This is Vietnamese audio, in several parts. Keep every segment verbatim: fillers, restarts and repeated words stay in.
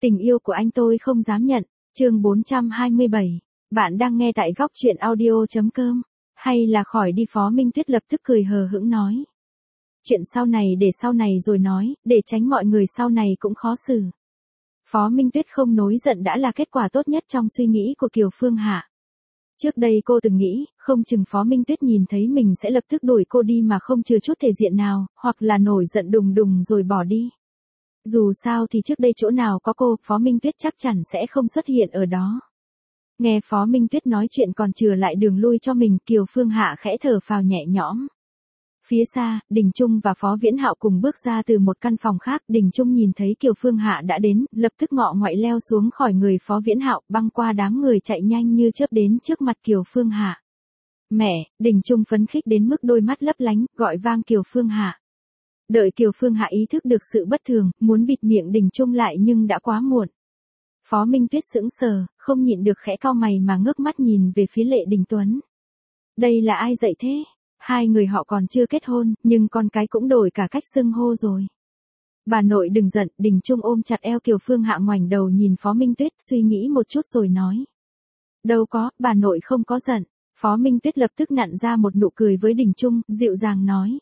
Tình yêu của anh tôi không dám nhận, chương bốn trăm hai mươi bảy. Bạn đang nghe tại góc truyện audio.com. Hay là khỏi đi, Phó Minh Tuyết lập tức cười hờ hững nói. Chuyện sau này để sau này rồi nói, để tránh mọi người sau này cũng khó xử. Phó Minh Tuyết không nổi giận đã là kết quả tốt nhất trong suy nghĩ của Kiều Phương Hạ. Trước đây cô từng nghĩ, không chừng Phó Minh Tuyết nhìn thấy mình sẽ lập tức đuổi cô đi mà không chừa chút thể diện nào, hoặc là nổi giận đùng đùng rồi bỏ đi. Dù sao thì trước đây chỗ nào có cô, Phó Minh Tuyết chắc chắn sẽ không xuất hiện ở đó. Nghe Phó Minh Tuyết nói chuyện còn chừa lại đường lui cho mình, Kiều Phương Hạ khẽ thở phào nhẹ nhõm. Phía xa, Đình Trung và Phó Viễn Hạo cùng bước ra từ một căn phòng khác. Đình Trung nhìn thấy Kiều Phương Hạ đã đến, lập tức ngọ ngoại leo xuống khỏi người Phó Viễn Hạo, băng qua đám người chạy nhanh như chớp đến trước mặt Kiều Phương Hạ. Mẹ, Đình Trung phấn khích đến mức đôi mắt lấp lánh, gọi vang Kiều Phương Hạ. Đợi Kiều Phương Hạ ý thức được sự bất thường, muốn bịt miệng Đình Trung lại nhưng đã quá muộn. Phó Minh Tuyết sững sờ, không nhịn được khẽ cau mày mà ngước mắt nhìn về phía Lệ Đình Tuấn. Đây là ai dạy thế? Hai người họ còn chưa kết hôn, nhưng con cái cũng đổi cả cách xưng hô rồi. Bà nội đừng giận, Đình Trung ôm chặt eo Kiều Phương Hạ ngoảnh đầu nhìn Phó Minh Tuyết, suy nghĩ một chút rồi nói. Đâu có, bà nội không có giận. Phó Minh Tuyết lập tức nặn ra một nụ cười với Đình Trung, dịu dàng nói.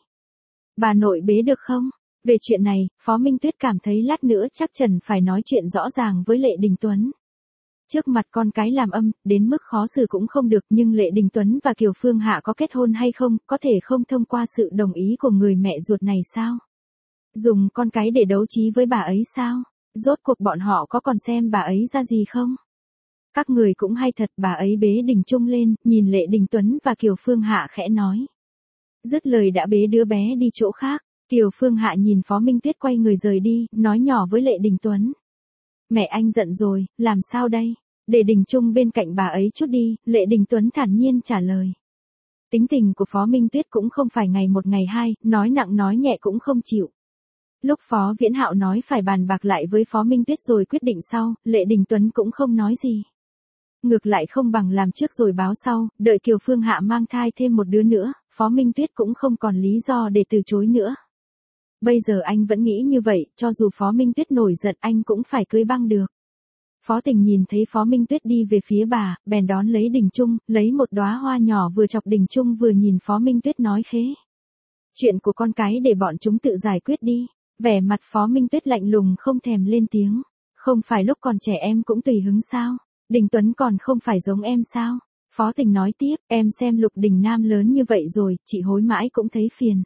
Bà nội bế được không? Về chuyện này, Phó Minh Tuyết cảm thấy lát nữa chắc chắn phải nói chuyện rõ ràng với Lệ Đình Tuấn. Trước mặt con cái làm âm, đến mức khó xử cũng không được, nhưng Lệ Đình Tuấn và Kiều Phương Hạ có kết hôn hay không, có thể không thông qua sự đồng ý của người mẹ ruột này sao? Dùng con cái để đấu trí với bà ấy sao? Rốt cuộc bọn họ có còn xem bà ấy ra gì không? Các người cũng hay thật, bà ấy bế Đình Trung lên, nhìn Lệ Đình Tuấn và Kiều Phương Hạ khẽ nói. Dứt lời đã bế đứa bé đi chỗ khác. Kiều Phương Hạ nhìn Phó Minh Tuyết quay người rời đi, nói nhỏ với Lệ Đình Tuấn. Mẹ anh giận rồi, làm sao đây? Để Đình Trung bên cạnh bà ấy chút đi, Lệ Đình Tuấn thản nhiên trả lời. Tính tình của Phó Minh Tuyết cũng không phải ngày một ngày hai, nói nặng nói nhẹ cũng không chịu. Lúc Phó Viễn Hạo nói phải bàn bạc lại với Phó Minh Tuyết rồi quyết định sau, Lệ Đình Tuấn cũng không nói gì. Ngược lại không bằng làm trước rồi báo sau, đợi Kiều Phương Hạ mang thai thêm một đứa nữa, Phó Minh Tuyết cũng không còn lý do để từ chối nữa. Bây giờ anh vẫn nghĩ như vậy, cho dù Phó Minh Tuyết nổi giận anh cũng phải cưới băng được. Phó Tình nhìn thấy Phó Minh Tuyết đi về phía bà, bèn đón lấy Đình Trung, lấy một đóa hoa nhỏ vừa chọc Đình Trung vừa nhìn Phó Minh Tuyết nói khế. Chuyện của con cái để bọn chúng tự giải quyết đi. Vẻ mặt Phó Minh Tuyết lạnh lùng không thèm lên tiếng. Không phải lúc còn trẻ em cũng tùy hứng sao? Đình Tuấn còn không phải giống em sao? Phó Tình nói tiếp, em xem Lục Đình Nam lớn như vậy rồi, chị hối mãi cũng thấy phiền.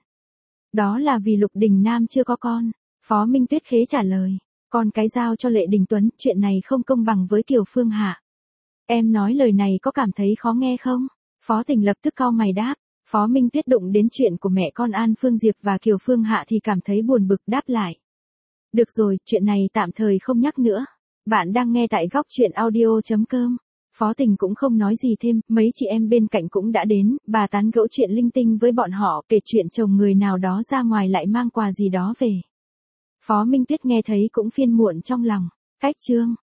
Đó là vì Lục Đình Nam chưa có con. Phó Minh Tuyết khế trả lời. Con cái giao cho Lệ Đình Tuấn, chuyện này không công bằng với Kiều Phương Hạ. Em nói lời này có cảm thấy khó nghe không? Phó Tình lập tức cau mày đáp. Phó Minh Tuyết đụng đến chuyện của mẹ con An Phương Diệp và Kiều Phương Hạ thì cảm thấy buồn bực đáp lại. Được rồi, chuyện này tạm thời không nhắc nữa. Bạn đang nghe tại góc truyện audio.com. Phó Tình cũng không nói gì thêm, mấy chị em bên cạnh cũng đã đến, bà tán gẫu chuyện linh tinh với bọn họ, kể chuyện chồng người nào đó ra ngoài lại mang quà gì đó về. Phó Minh Tuyết nghe thấy cũng phiền muộn trong lòng. Cách chương